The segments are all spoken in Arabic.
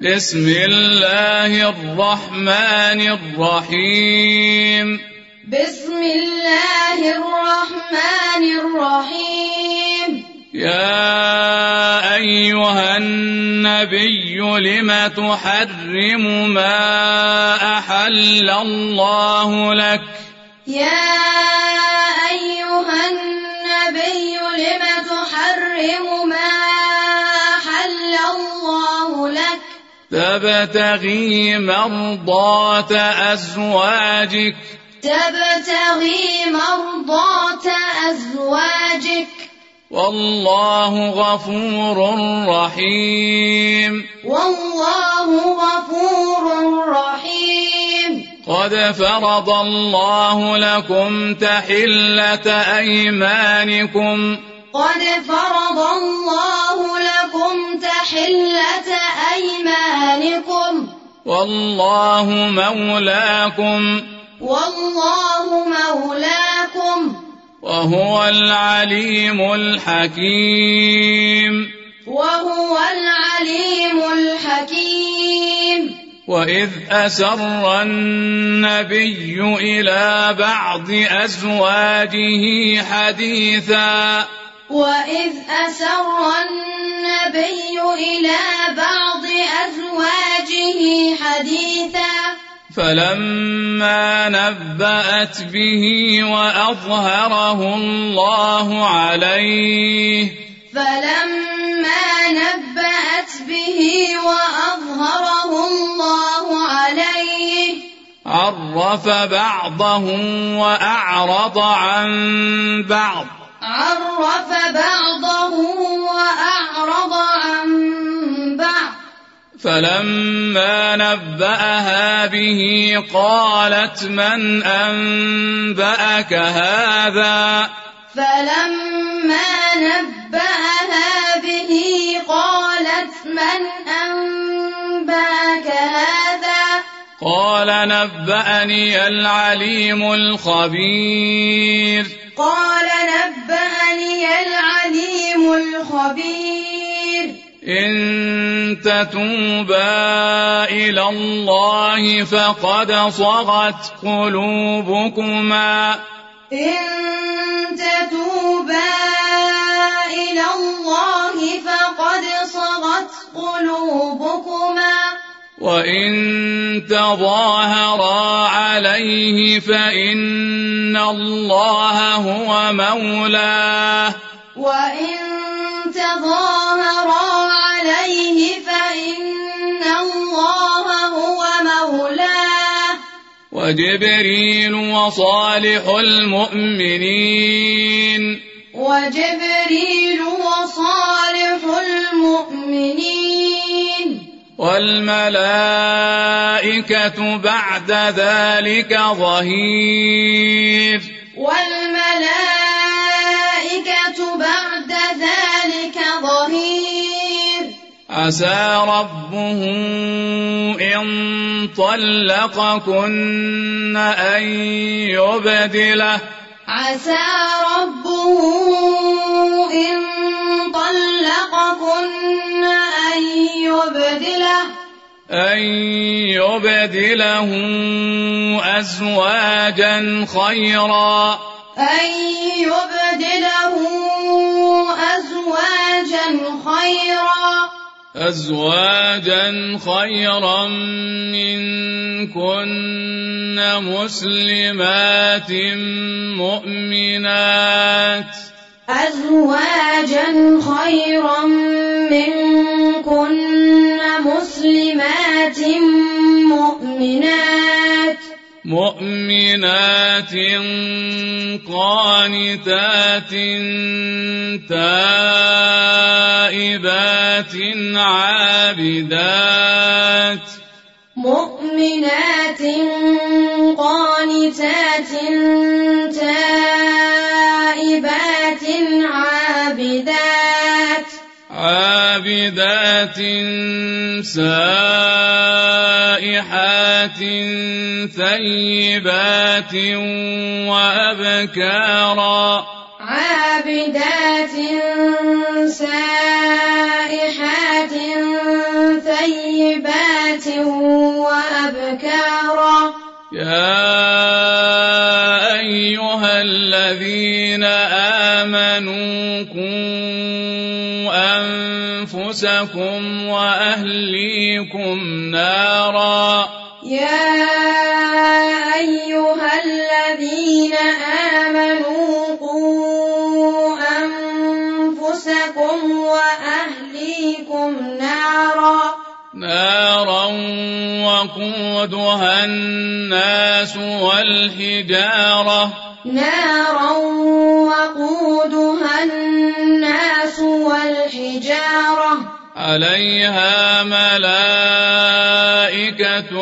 بسم الله الرحمن الرحيم. بسم الله الرحمن الرحيم. يا أيها النبي لم تحرم ما أحل الله لك؟ يا أيها النبي لم تحرم ما أحل الله لك؟ تبتغي مرضات أزواجك. تبتغي مرضات أزواجك. والله غفور رحيم. والله غفور رحيم. قد فرض الله لكم تحلة أيمانكم. قد فرض الله لكم تحلة أيمانكم. والله مولاكم. والله مولاكم. وهو العليم الحكيم. وهو العليم الحكيم. وإذ أسر النبي إلى بعض أزواجه حديثا. وإذ أسر النبي إلى بعض أزواجه حديثا فلما نبأت به وأظهره الله عليه. فلما نبأت به وأظهره الله عليه عرف بعضه وأعرض عن بعض. عرف بعضه وأعرض عن بعض. فلما نبأها به قالت من أنبأك هذا؟ فلما نبأها به قالت من أنبأك هذا؟ قال نبأني العليم الخبير. قال نبأني العليم الخبير. إن تتوبا إلى الله فقد صغت قلوبكما. إن تتوبا إلى الله فقد صغت قلوبكما. وإن تظاهرا عليه فإن الله هو مولاه. وإن تظاهرا عليه فإن الله هو مولاه. وجبريل وصالح المؤمنين. وجبريل وصالح المؤمنين. والملائكة بعد ذلك ظهير. والملائكة بعد ذلك ظهير. عسى ربه إن طلقكن أن يبدله. عسى ربه إن طلقكن أن يبدله أزواجا خيرا. أن يبدله أزواجا خيرا منكن مسلمات مؤمنات. أزواجا خيرا منكن مسلمات مؤمنات قانتات تائبات عابدات. مؤمنات قانتات تائبات عابدات سائحات ثيبات وأبكارا. عابدات سائحات ثيبات طيبات وأبكارا يا أيها الذين آمنوا قوا أنفسكم وأهليكم نارا يا أيها الذين آمنوا قوا أنفسكم وأهليكم نارا وقودها الناس والحجارة عليها ملائكة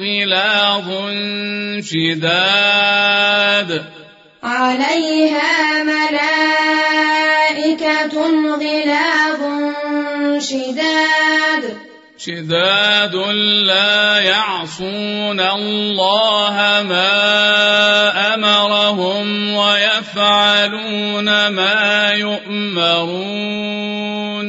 غلاظ شداد لا يعصون الله ما أمرهم ويفعلون ما يؤمرون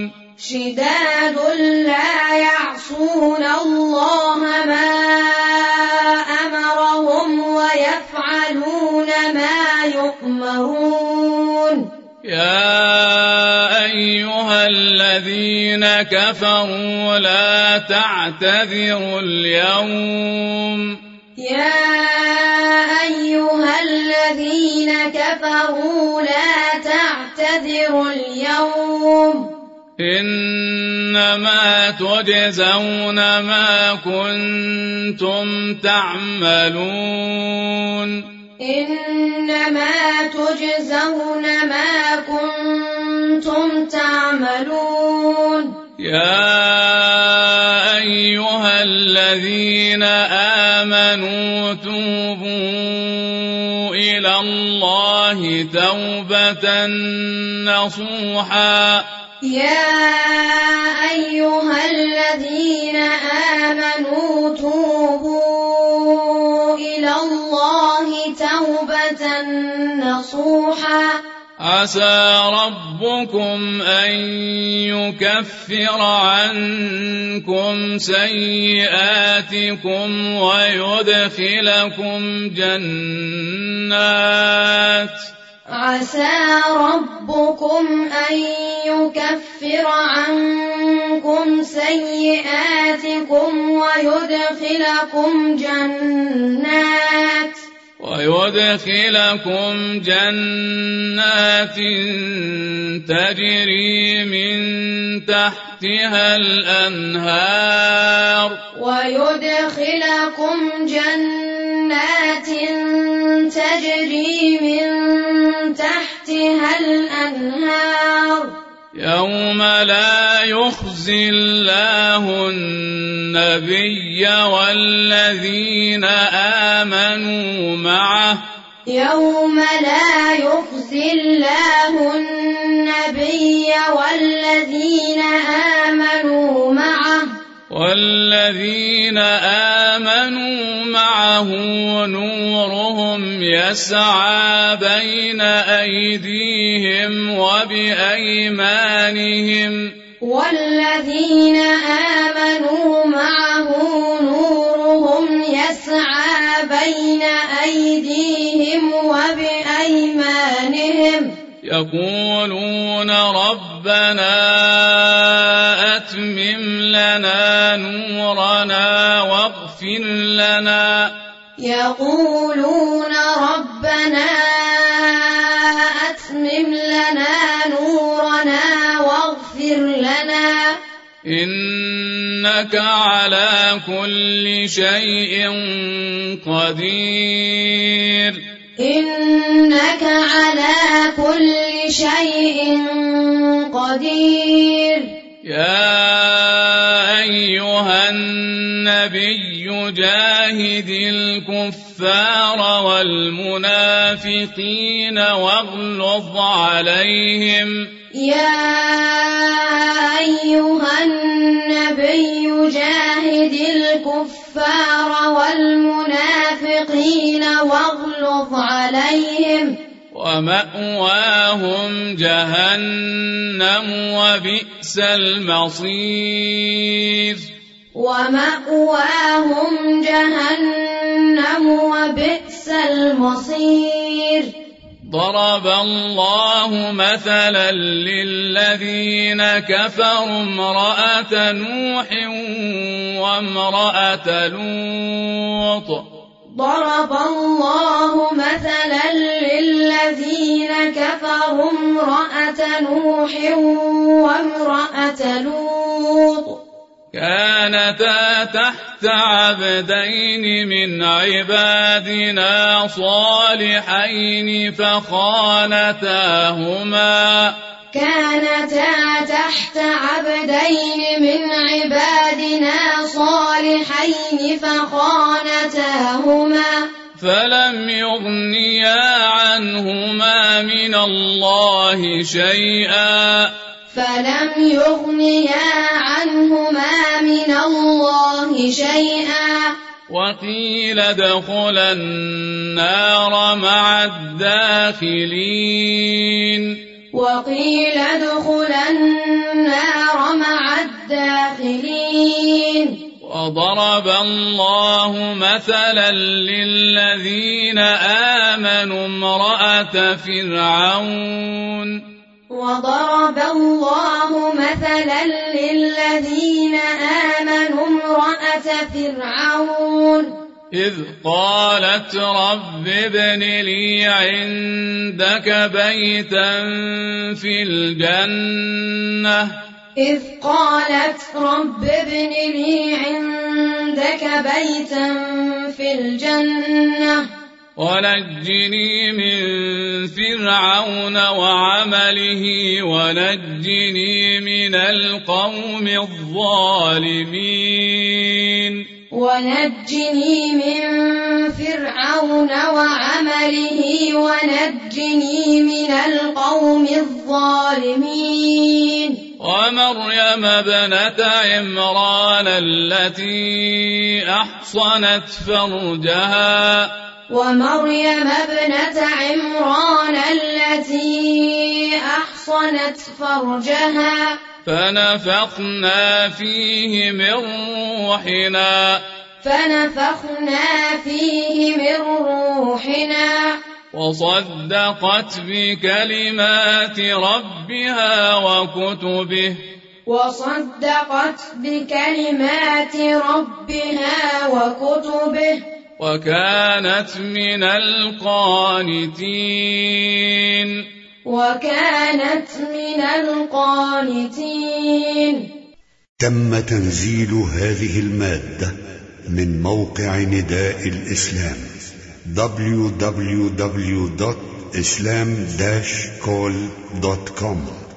يا أيها الذين كفروا لا تعتذروا اليوم إنما تجزون ما كنتم تعملون يا أيها الذين آمنوا توبوا إلى الله توبة نصوحا عسى ربكم أن يكفر عنكم سيئاتكم ويدخلكم جنات تجري من تحتها الأنهار يوم لا يخزي الله النبي والذين آمنوا معه نورهم يسعى بين أيديهم وبأيمانهم والذين آمنوا معه نورهم يسعى بين أيديهم وبأيمانهم يقولون ربنا أتمم لنا نورنا واغفر لنا إنك على كل شيء قدير يا أيها النبي جاهد الكفار والمنافقين واغلظ عليهم ومأواهم جهنم وبئس المصير ومأواهم جهنم وبئس المصير. ضرب الله مثلا للذين كفروا امرأة نوح وامرأة لوط. ضرب الله مثلا للذين كفروا امرأة نوح وامرأة لوط كانتا تحت عبدين من عبادنا صالحين فخانتاهما من عبادنا صالحين فخانتاهما فلم يغنيا عنهما من الله شيئا وقيل ادخلا النار مع الداخلين. وضرب الله مثلا للذين آمنوا امرأة فرعون إذ قالت رب ابن لي عندك بيتا في الجنة ونجني من فرعون وعمله ونجني من القوم الظالمين. ومريم ابنة عمران التي أحصنت فرجها فنفخنا فيه من روحنا وصدقت بكلمات ربها وكتبه وكانت من القانتين. تم تنزيل هذه المادة من موقع نداء الإسلام www.islam-call.com